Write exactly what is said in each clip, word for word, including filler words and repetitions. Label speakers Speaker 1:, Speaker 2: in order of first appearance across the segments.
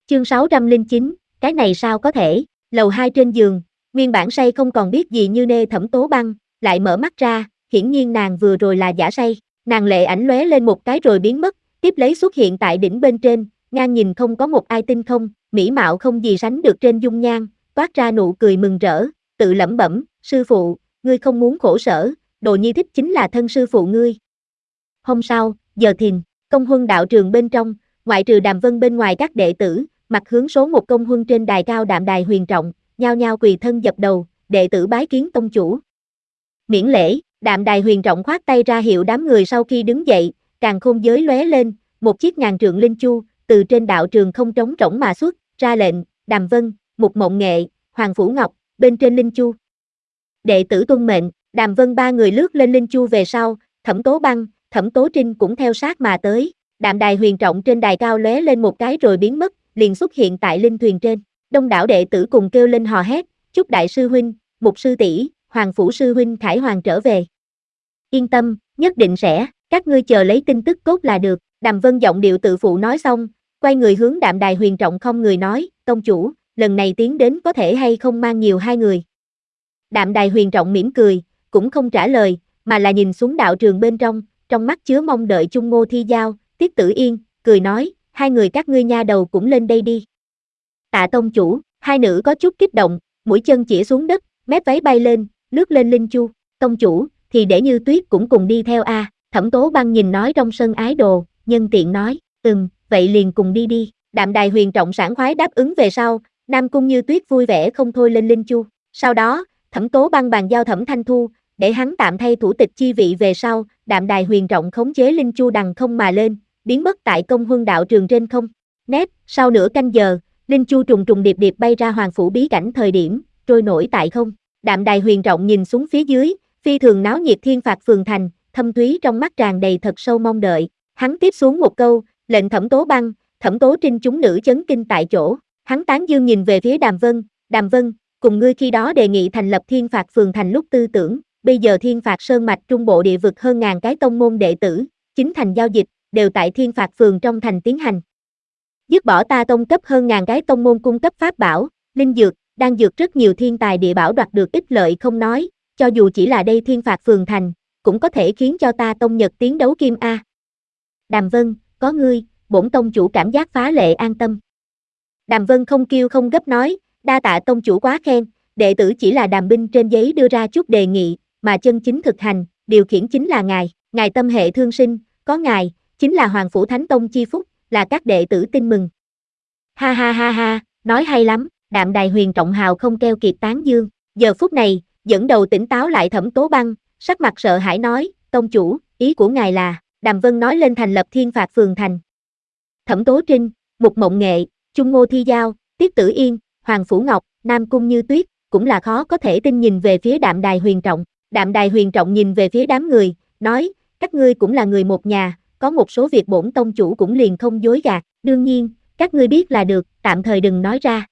Speaker 1: Chương sáu trăm lẻ chín, cái này sao có thể? Lầu hai trên giường, nguyên bản say không còn biết gì như nê Thẩm Tố Băng, lại mở mắt ra, hiển nhiên nàng vừa rồi là giả say. Nàng lệ ảnh lóe lên một cái rồi biến mất, tiếp lấy xuất hiện tại đỉnh bên trên, ngang nhìn không có một ai tinh không, mỹ mạo không gì sánh được trên dung nhan, toát ra nụ cười mừng rỡ, tự lẩm bẩm, sư phụ, ngươi không muốn khổ sở, Đồ Nhi thích chính là thân sư phụ ngươi. Hôm sau, giờ thìn, công huân đạo trường bên trong, ngoại trừ Đàm Vân bên ngoài các đệ tử, mặt hướng số một công huân trên đài cao Đạm Đài Huyền Trọng, nhao nhao quỳ thân dập đầu, đệ tử bái kiến tông chủ. Miễn lễ, Đạm Đài Huyền Trọng khoát tay ra hiệu đám người sau khi đứng dậy, càn khôn giới lóe lên, một chiếc ngàn trượng linh chu, từ trên đạo trường không trống rỗng mà xuất, ra lệnh, Đàm Vân, Mục Mộng Nghệ, Hoàng Phủ Ngọc, bên trên linh chu. Đệ tử tuân mệnh, Đàm Vân ba người lướt lên linh chu về sau, Thẩm Tố Băng, Thẩm Tố Trinh cũng theo sát mà tới. Đạm Đài Huyền Trọng trên đài cao lóe lên một cái rồi biến mất, liền xuất hiện tại linh thuyền trên. Đông đảo đệ tử cùng kêu lên hò hét, chúc đại sư huynh, Mục sư tỷ, Hoàng phủ sư huynh Khải Hoàng trở về. Yên tâm, nhất định sẽ, các ngươi chờ lấy tin tức cốt là được. Đàm Vân giọng điệu tự phụ nói xong, quay người hướng Đạm Đài Huyền Trọng không người nói, tông chủ, lần này tiến đến có thể hay không mang nhiều hai người. Đạm Đài Huyền Trọng mỉm cười, cũng không trả lời, mà là nhìn xuống đạo trường bên trong, trong mắt chứa mong đợi Chung Ngô Thi Giao, Tiết Tử Yên, cười nói, hai người các ngươi nha đầu cũng lên đây đi. Tạ tông chủ, hai nữ có chút kích động, mũi chân chĩa xuống đất, mép váy bay lên, lướt lên linh chu, tông chủ, thì để Như Tuyết cũng cùng đi theo a. Thẩm Tố Băng nhìn nói trong sân ái đồ, nhân tiện nói, ừm, vậy liền cùng đi đi. Đạm Đài Huyền Trọng sảng khoái đáp ứng về sau, Nam Cung Như Tuyết vui vẻ không thôi lên linh chu. Sau đó, Thẩm Tố Băng bàn giao Thẩm Thanh Thu, để hắn tạm thay thủ tịch chi vị về sau, Đạm Đài Huyền Trọng khống chế linh chu đằng không mà lên, biến mất tại công huân đạo trường trên không. Nét, sau nửa canh giờ, linh chu trùng trùng điệp điệp bay ra hoàng phủ bí cảnh thời điểm, trôi nổi tại không. Đạm Đài Huyền Trọng nhìn xuống phía dưới, phi thường náo nhiệt Thiên Phạt phường thành, thâm thúy trong mắt tràn đầy thật sâu mong đợi. Hắn tiếp xuống một câu, lệnh Thẩm Tố Băng, Thẩm Tố Trinh chúng nữ chấn kinh tại chỗ. Hắn tán dương nhìn về phía Đàm Vân, Đàm Vân, cùng ngươi khi đó đề nghị thành lập Thiên Phạt phường thành lúc tư tưởng, bây giờ Thiên Phạt sơn mạch trung bộ địa vực hơn ngàn cái tông môn đệ tử, chính thành giao dịch, đều tại Thiên Phạt phường trong thành tiến hành. Dứt bỏ ta tông cấp hơn ngàn cái tông môn cung cấp pháp bảo, linh dược, đang dược rất nhiều thiên tài địa bảo đoạt được ích lợi không nói, cho dù chỉ là đây Thiên Phạt phường thành, cũng có thể khiến cho ta tông nhật tiến đấu kim a. Đàm Vân, có ngươi, bổn tông chủ cảm giác phá lệ an tâm. Đàm Vân không kêu không gấp nói, đa tạ tông chủ quá khen, đệ tử chỉ là đàm binh trên giấy đưa ra chút đề nghị, mà chân chính thực hành, điều khiển chính là ngài, ngài tâm hệ thương sinh, có ngài, chính là Hoàng phủ Thánh Tông chi phúc, là các đệ tử tin mừng. Ha ha ha ha, nói hay lắm, Đạm Đài Huyền Trọng hào không keo kiệt tán dương. Giờ phút này, dẫn đầu tỉnh táo lại Thẩm Tố Băng, sắc mặt sợ hãi nói, tông chủ, ý của ngài là, Đàm Vân nói lên thành lập Thiên Phạt phường thành. Thẩm Tố Trinh, Mục Mộng Nghệ, Chung Ngô Thi Giao, Tiết Tử Yên, Hoàng Phủ Ngọc, Nam Cung Như Tuyết, cũng là khó có thể tin nhìn về phía Đạm Đài Huyền Trọng. Đạm Đài Huyền Trọng nhìn về phía đám người, nói, các ngươi cũng là người một nhà, có một số việc bổn tông chủ cũng liền không dối gạt, đương nhiên, các ngươi biết là được, tạm thời đừng nói ra.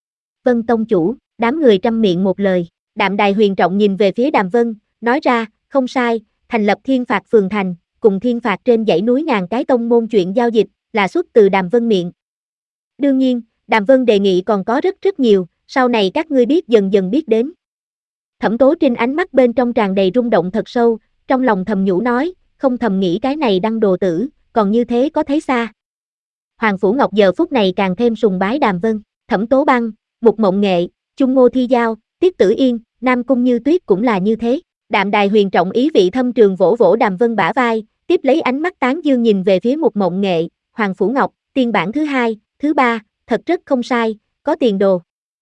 Speaker 1: Vân tông chủ, đám người trăm miệng một lời. Đạm Đài Huyền Trọng nhìn về phía Đàm Vân, nói ra, không sai, thành lập Thiên Phạt phường thành, cùng Thiên Phạt trên dãy núi ngàn cái tông môn chuyện giao dịch, là xuất từ Đàm Vân miệng. Đương nhiên, Đàm Vân đề nghị còn có rất rất nhiều, sau này các ngươi biết dần dần biết đến. Thẩm Tố Trinh ánh mắt bên trong tràn đầy rung động thật sâu, trong lòng thầm nhủ nói, không thầm nghĩ cái này đăng đồ tử, còn như thế có thấy xa. Hoàng Phủ Ngọc giờ phút này càng thêm sùng bái Đàm Vân, Thẩm Tố Băng, Mục Mộng Nghệ, Chung Ngô Thi Giao, Tiết Tử Yên, Nam Cung Như Tuyết cũng là như thế. Đạm Đài Huyền Trọng ý vị thâm trường vỗ vỗ Đàm Vân bả vai, tiếp lấy ánh mắt tán dương nhìn về phía Mục Mộng Nghệ, Hoàng Phủ Ngọc, tiên bản thứ hai, thứ ba, thật rất không sai, có tiền đồ.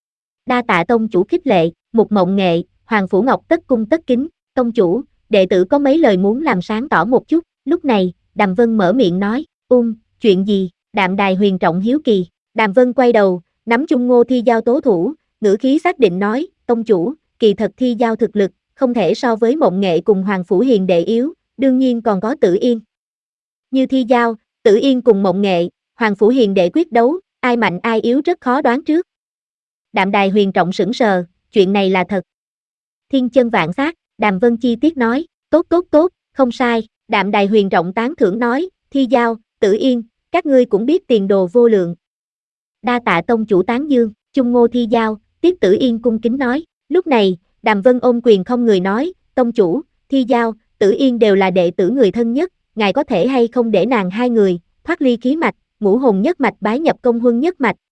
Speaker 1: Đa tạ tông chủ khích lệ, Mục Mộng Nghệ, Hoàng Phủ Ngọc tất cung tất kính, tông chủ, đệ tử có mấy lời muốn làm sáng tỏ một chút. Lúc này, Đàm Vân mở miệng nói, um, chuyện gì? Đạm Đài Huyền Trọng hiếu kỳ. Đàm Vân quay đầu, nắm Chung Ngô Thi Giao tố thủ, ngữ khí xác định nói, tông chủ, kỳ thật Thi Giao thực lực, không thể so với Mộng Nghệ cùng Hoàng Phủ Hiền đệ yếu, đương nhiên còn có Tử Yên. Như Thi Giao, Tử Yên cùng Mộng Nghệ, Hoàng Phủ Hiền đệ quyết đấu, ai mạnh ai yếu rất khó đoán trước. Đạm Đài Huyền Trọng sững sờ, chuyện này là thật. Thiên chân vạn sát, Đàm Vân chi tiết nói, tốt tốt tốt, không sai. Đạm Đài Huyền Trọng tán thưởng nói, Thi Giao, Tử Yên, các ngươi cũng biết tiền đồ vô lượng. Đa tạ tông chủ tán dương, Chung Ngô Thi Giao, Tiết Tử Yên cung kính nói. Lúc này, Đàm Vân ôm quyền không người nói, tông chủ, Thi Giao, Tử Yên đều là đệ tử người thân nhất, ngài có thể hay không để nàng hai người, thoát ly khí mạch, ngũ hồn nhất mạch bái nhập công huân nhất mạch.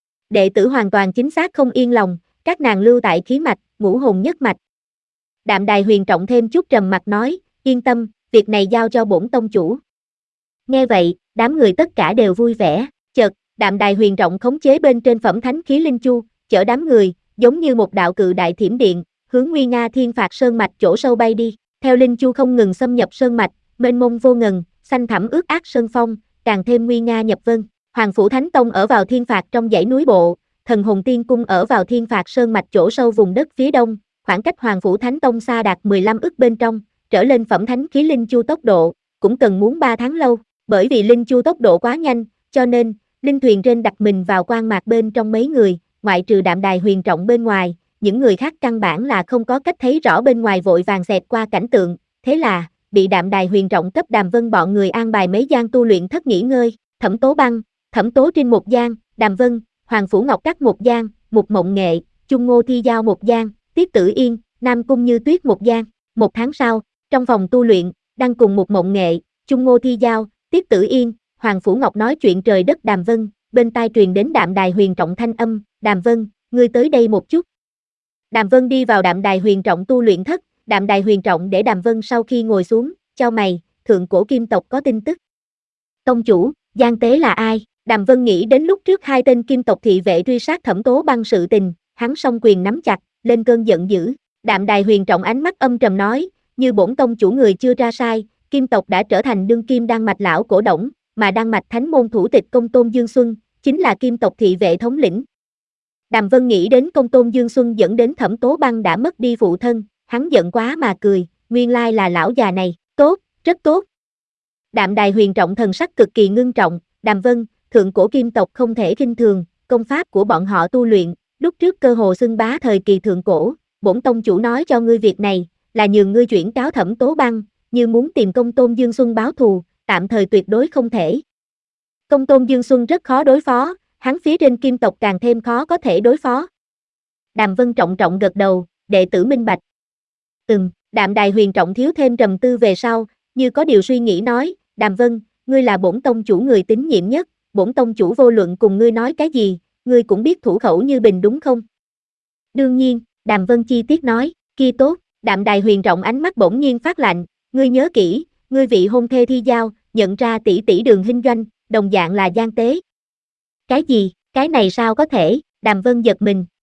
Speaker 1: Đệ tử hoàn toàn chính xác không yên lòng, các nàng lưu tại khí mạch, ngũ hồn nhất mạch. Đạm Đài Huyền Trọng thêm chút trầm mặt nói, yên tâm, việc này giao cho bổn tông chủ. Nghe vậy, đám người tất cả đều vui vẻ, chợt, Đạm Đài Huyền Trọng khống chế bên trên phẩm thánh khí linh chu, chở đám người, giống như một đạo cự đại thiểm điện, hướng nguy nga thiên phạt sơn mạch chỗ sâu bay đi. Theo linh chu không ngừng xâm nhập sơn mạch, mênh mông vô ngần, xanh thẳm ướt át sơn phong, càng thêm nguy nga nhập vân. Hoàng phủ Thánh Tông ở vào thiên phạt trong dãy núi bộ, Thần Hồn Tiên Cung ở vào thiên phạt sơn mạch chỗ sâu vùng đất phía đông, khoảng cách Hoàng phủ Thánh Tông xa đạt mười lăm ức bên trong, trở lên phẩm thánh khí linh chu tốc độ, cũng cần muốn ba tháng lâu, bởi vì linh chu tốc độ quá nhanh, cho nên, linh thuyền trên đặt mình vào quan mạc bên trong mấy người, ngoại trừ Đạm Đài Huyền Trọng bên ngoài, những người khác căn bản là không có cách thấy rõ bên ngoài vội vàng xẹt qua cảnh tượng, thế là, bị Đạm Đài Huyền Trọng cấp Đàm Vân bọn người an bài mấy gian tu luyện thất nghỉ ngơi, Thẩm Tố Băng, Thẩm Tố Trinh một gian, Đàm Vân, Hoàng Phủ Ngọc Cát một gian, Mục Mộng Nghệ, Chung Ngô Thi Giao một gian, Tiết Tử Yên, Nam Cung Như Tuyết một gian. Một tháng sau, trong phòng tu luyện, đang cùng Mục Mộng Nghệ, Chung Ngô Thi Giao, Tiết Tử Yên, Hoàng Phủ Ngọc nói chuyện trời đất Đàm Vân, bên tai truyền đến Đạm Đài Huyền Trọng thanh âm, Đàm Vân, ngươi tới đây một chút. Đàm Vân đi vào Đạm Đài Huyền Trọng tu luyện thất, Đạm Đài Huyền Trọng để Đàm Vân sau khi ngồi xuống, chau mày, thượng cổ kim tộc có tin tức. Tông chủ, Giang Tế là ai? Đàm Vân nghĩ đến lúc trước hai tên kim tộc thị vệ truy sát Thẩm Tố Băng sự tình, hắn song quyền nắm chặt, lên cơn giận dữ. Đạm Đài Huyền Trọng ánh mắt âm trầm nói, như bổn tông chủ người chưa ra sai, kim tộc đã trở thành đương kim đan mạch lão cổ Đổng, mà đan mạch thánh môn thủ tịch Công Tôn Dương Xuân, chính là kim tộc thị vệ thống lĩnh. Đàm Vân nghĩ đến Công Tôn Dương Xuân dẫn đến Thẩm Tố Băng đã mất đi phụ thân, hắn giận quá mà cười, nguyên lai là lão già này, tốt, rất tốt. Đạm Đài Huyền Trọng thần sắc cực kỳ ngưng trọng, Đàm Vân, thượng cổ kim tộc không thể khinh thường, công pháp của bọn họ tu luyện, lúc trước cơ hồ xưng bá thời kỳ thượng cổ, bổn tông chủ nói cho ngươi việc này, là nhường ngươi chuyển cáo Thẩm Tố Băng, như muốn tìm Công Tôn Dương Xuân báo thù, tạm thời tuyệt đối không thể. Công Tôn Dương Xuân rất khó đối phó, hắn phía trên kim tộc càng thêm khó có thể đối phó. Đàm Vân trọng trọng gật đầu, đệ tử minh bạch. Ừm, Đạm Đài Huyền Trọng thiếu thêm trầm tư về sau, như có điều suy nghĩ nói, Đàm Vân, ngươi là bổn tông chủ người tín nhiệm nhất, bổn tông chủ vô luận cùng ngươi nói cái gì, ngươi cũng biết thủ khẩu như bình đúng không? Đương nhiên, Đàm Vân chi tiết nói, kia tốt, Đạm Đài Huyền Trọng ánh mắt bỗng nhiên phát lạnh, ngươi nhớ kỹ, ngươi vị hôn thê Thi Giao, nhận ra tỷ tỷ Đường Hinh Doanh, đồng dạng là Giang Tế. Cái gì, cái này sao có thể, Đàm Vân giật mình,